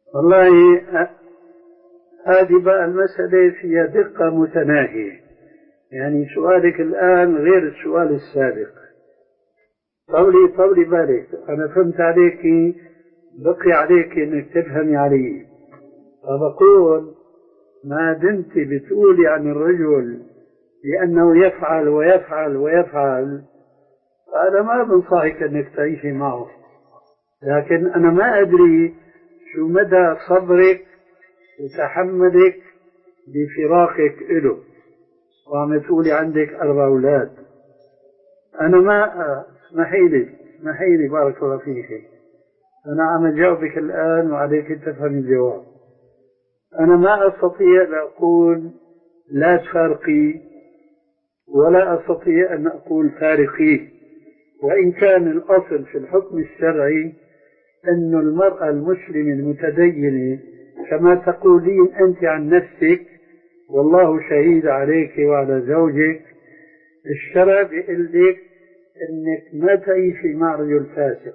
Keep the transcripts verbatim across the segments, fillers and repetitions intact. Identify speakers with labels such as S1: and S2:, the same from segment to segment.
S1: والله هذه بقى المسألة فيها دقة متناهية، يعني سؤالك الآن غير السؤال السابق. طولي طولي بالك، أنا فهمت عليك، بقي عليك إنك تفهمي علي. فبقول ما دمت بتقولي عن الرجل لأنه يفعل ويفعل ويفعل، فأنا ما بنصحك أنك تعيشي معه، لكن أنا ما أدري شو مدى صبرك وتحملك بفراقك إله، وعم تقولي عندك أربع أولاد. أنا ما اسمحي لي اسمحي لي بارك الله فيك، أنا عم أجاوبك الآن وعليك تفهم الجواب. أنا ما أستطيع أن أقول لا تفارقي، ولا أستطيع أن أقول فارقي، وإن كان الأصل في الحكم الشرعي أن المرأة المسلمة المتدينة كما تقولين أنت عن نفسك، والله شهيد عليك وعلى زوجك، الشرع بيقول لك أنك ما تعيشي مع رجل فاسق.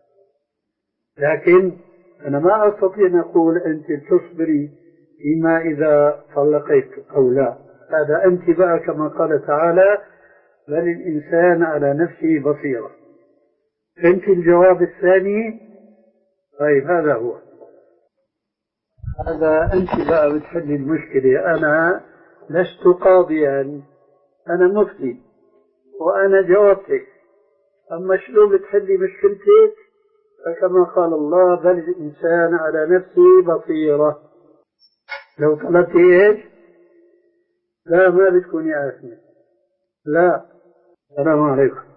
S1: لكن أنا ما أستطيع أن أقول أنت تصبري فيما إذا طلقت أو لا، هذا أنت بقى كما قال تعالى بل الإنسان على نفسه بصيرة. أنت الجواب الثاني. طيب هذا هو، هذا أنت بقى بتحلي المشكلة، أنا لست قاضيا، أنا مفتي وأنا جاوبتك. أما شلون بتحلي مشكلتك؟ فكما قال الله بل الإنسان على نفسه بصيرة. لو طلبت إيش؟ لا ما بتكوني آثمة. لا. السلام عليكم.